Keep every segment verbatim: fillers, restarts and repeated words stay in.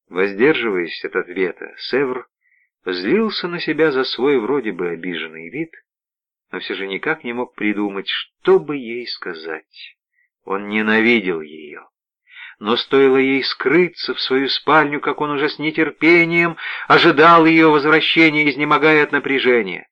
Воздерживаясь от ответа, Севр злился на себя за свой вроде бы обиженный вид, но все же никак не мог придумать, что бы ей сказать. Он ненавидел ее. Но стоило ей скрыться в свою спальню, как он уже с нетерпением ожидал ее возвращения, изнемогая от напряжения.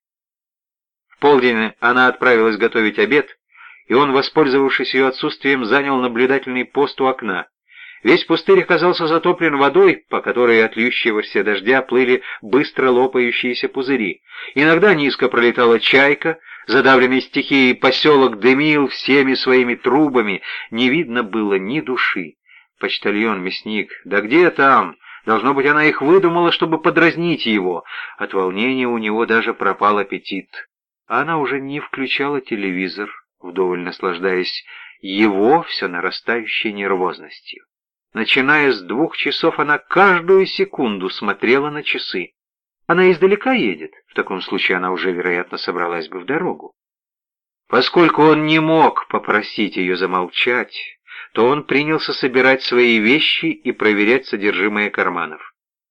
В полдень она отправилась готовить обед, и он, воспользовавшись ее отсутствием, занял наблюдательный пост у окна. Весь пустырь оказался затоплен водой, по которой от льющегося дождя плыли быстро лопающиеся пузыри. Иногда низко пролетала чайка, задавленный стихией поселок дымил всеми своими трубами, не видно было ни души. Почтальон, мясник, да где там? Должно быть, она их выдумала, чтобы подразнить его. От волнения у него даже пропал аппетит. А она уже не включала телевизор, вдоволь наслаждаясь его все нарастающей нервозностью. Начиная с двух часов, она каждую секунду смотрела на часы. Она издалека едет, в таком случае она уже, вероятно, собралась бы в дорогу. Поскольку он не мог попросить ее замолчать, то он принялся собирать свои вещи и проверять содержимое карманов.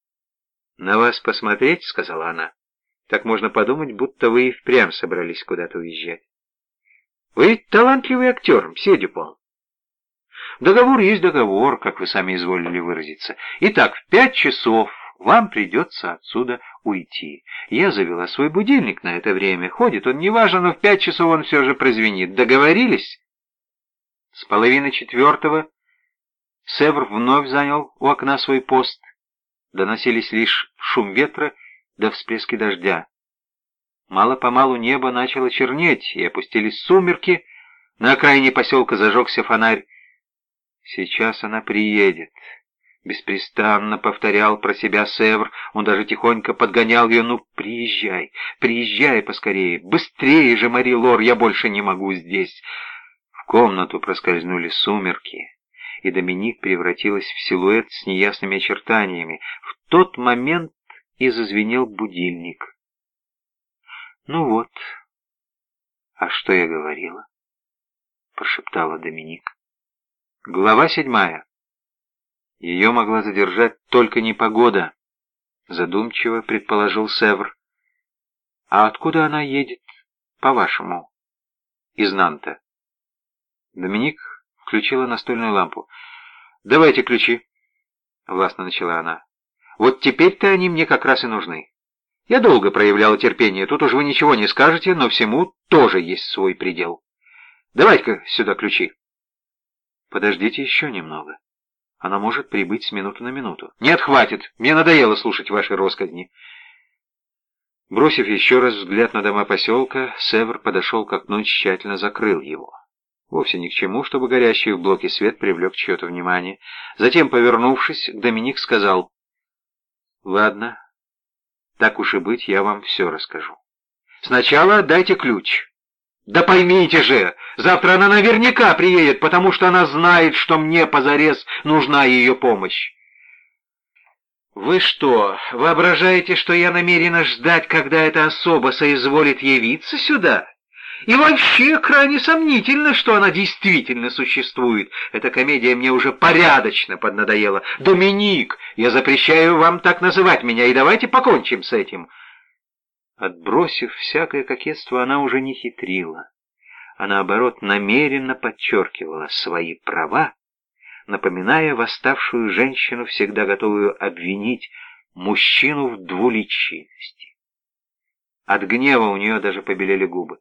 «На вас посмотреть?» — сказала она. «Так можно подумать, будто вы и впрямь собрались куда-то уезжать. Вы ведь талантливый актер, мсье Дюпон. Договор есть договор, как вы сами изволили выразиться. Итак, в пять часов вам придется отсюда уйти. Я завела свой будильник на это время. Ходит он неважно, но в пять часов он все же прозвенит. Договорились?» С половины четвертого Севр вновь занял у окна свой пост. Доносились лишь шум ветра да всплески дождя. Мало-помалу небо начало чернеть, и опустились сумерки. На окраине поселка зажегся фонарь. «Сейчас она приедет», — беспрестанно повторял про себя Севр. Он даже тихонько подгонял ее. «Ну, приезжай, приезжай поскорее, быстрее же, Мари Лор, я больше не могу здесь». В комнату проскользнули сумерки, и Доминик превратилась в силуэт с неясными очертаниями. В тот момент и зазвенел будильник. «Ну вот, а что я говорила?» — прошептала Доминик. Глава седьмая. Ее могла задержать только непогода, задумчиво предположил Севр. А откуда она едет, по-вашему? Из Нанта. Доминик включила настольную лампу. «Давайте ключи», — властно начала она. «Вот теперь-то они мне как раз и нужны. Я долго проявляла терпение, тут уж вы ничего не скажете, но всему тоже есть свой предел. Давайте-ка сюда ключи». «Подождите еще немного. Она может прибыть с минуты на минуту». «Нет, хватит! Мне надоело слушать ваши россказни». Бросив еще раз взгляд на дома поселка, Севр подошел к окну и тщательно закрыл его. Вовсе ни к чему, чтобы горящий в блоке свет привлек чье-то внимание. Затем, повернувшись, Доминик сказал: «Ладно, так уж и быть, я вам все расскажу. Сначала отдайте ключ». «Да поймите же, завтра она наверняка приедет, потому что она знает, что мне позарез нужна ее помощь». «Вы что, воображаете, что я намерена ждать, когда эта особа соизволит явиться сюда? И вообще крайне сомнительно, что она действительно существует. Эта комедия мне уже порядочно поднадоела. Доминик, я запрещаю вам так называть меня, и давайте покончим с этим». Отбросив всякое кокетство, она уже не хитрила, а наоборот намеренно подчеркивала свои права, напоминая восставшую женщину, всегда готовую обвинить мужчину в двуличности. От гнева у нее даже побелели губы.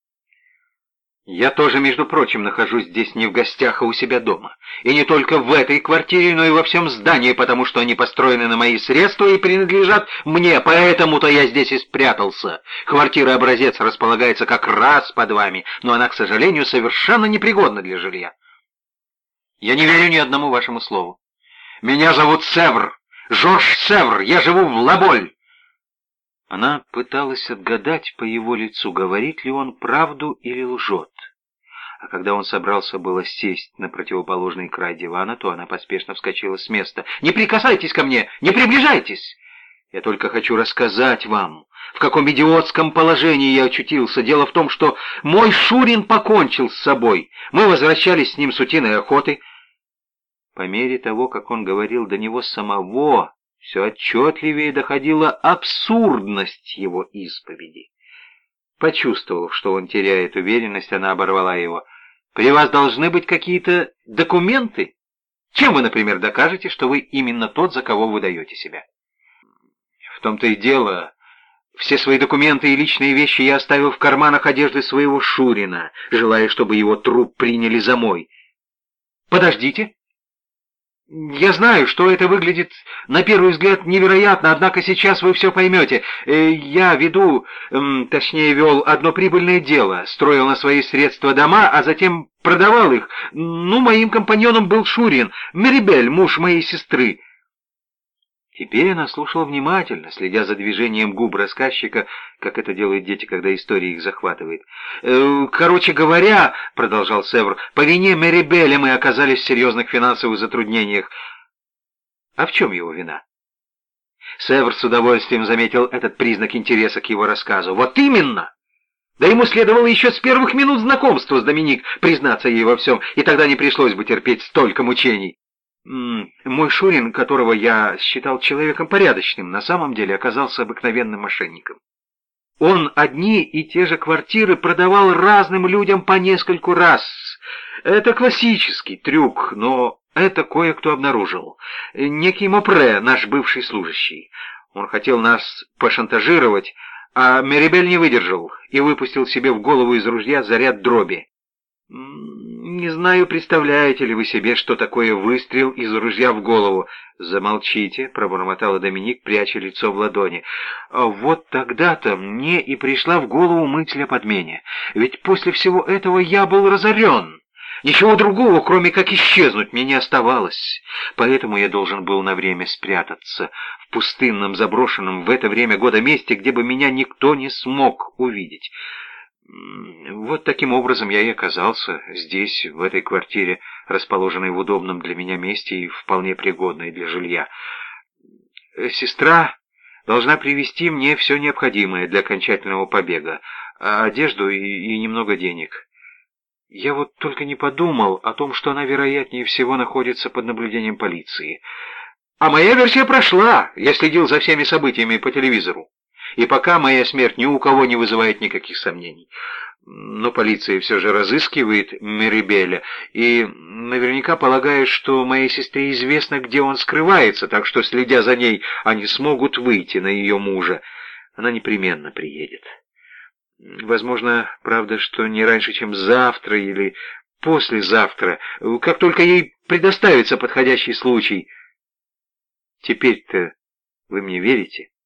«Я тоже, между прочим, нахожусь здесь не в гостях, а у себя дома. И не только в этой квартире, но и во всем здании, потому что они построены на мои средства и принадлежат мне, поэтому-то я здесь и спрятался. Квартира-образец располагается как раз под вами, но она, к сожалению, совершенно непригодна для жилья. Я не верю ни одному вашему слову. Меня зовут Севр, Жорж Севр, я живу в Лаболь». Она пыталась отгадать по его лицу, говорит ли он правду или лжет. А когда он собрался было сесть на противоположный край дивана, то она поспешно вскочила с места. «Не прикасайтесь ко мне! Не приближайтесь! Я только хочу рассказать вам, в каком идиотском положении я очутился. Дело в том, что мой Шурин покончил с собой. Мы возвращались с ним с утиной охоты. По мере того, как он говорил, до него самого все отчетливее доходила абсурдность его исповеди. Почувствовав, что он теряет уверенность, она оборвала его. «При вас должны быть какие-то документы? Чем вы, например, докажете, что вы именно тот, за кого выдаете себя?» «В том-то и дело. Все свои документы и личные вещи я оставил в карманах одежды своего Шурина, желая, чтобы его труп приняли за мой». «Подождите. Я знаю, что это выглядит на первый взгляд невероятно, однако сейчас вы все поймете. Я веду, точнее вел одно прибыльное дело, строил на свои средства дома, а затем продавал их. Ну, моим компаньоном был Шурин, Мерибель, муж моей сестры». Теперь она слушала внимательно, следя за движением губ рассказчика, как это делают дети, когда история их захватывает. «Э, «Короче говоря, — продолжал Севр, — по вине Мерибеля мы оказались в серьезных финансовых затруднениях». «А в чем его вина?» Севр с удовольствием заметил этот признак интереса к его рассказу. «Вот именно! Да ему следовало еще с первых минут знакомства с Доминик признаться ей во всем, и тогда не пришлось бы терпеть столько мучений. Мой Шурин, которого я считал человеком порядочным, на самом деле оказался обыкновенным мошенником. Он одни и те же квартиры продавал разным людям по нескольку раз. Это классический трюк, но это кое-кто обнаружил. Некий Мопре, наш бывший служащий. Он хотел нас пошантажировать, а Мерибель не выдержал и выпустил себе в голову из ружья заряд дроби. Не знаю, представляете ли вы себе, что такое выстрел из ружья в голову. Замолчите, пробормотала Доминик, пряча лицо в ладони. Вот тогда-то мне и пришла в голову мысль о подмене. Ведь после всего этого я был разорен. Ничего другого, кроме как исчезнуть, мне не оставалось. Поэтому я должен был на время спрятаться в пустынном, заброшенном в это время года месте, где бы меня никто не смог увидеть. Вот таким образом я и оказался здесь, в этой квартире, расположенной в удобном для меня месте и вполне пригодной для жилья. Сестра должна привезти мне все необходимое для окончательного побега, одежду и, и немного денег. Я вот только не подумал о том, что она, вероятнее всего, находится под наблюдением полиции. А моя версия прошла, я следил за всеми событиями по телевизору. И пока моя смерть ни у кого не вызывает никаких сомнений. Но полиция все же разыскивает Мерибеля и наверняка полагает, что моей сестре известно, где он скрывается, так что, следя за ней, они смогут выйти на ее мужа. Она непременно приедет. Возможно, правда, что не раньше, чем завтра или послезавтра, как только ей предоставится подходящий случай. Теперь-то вы мне верите?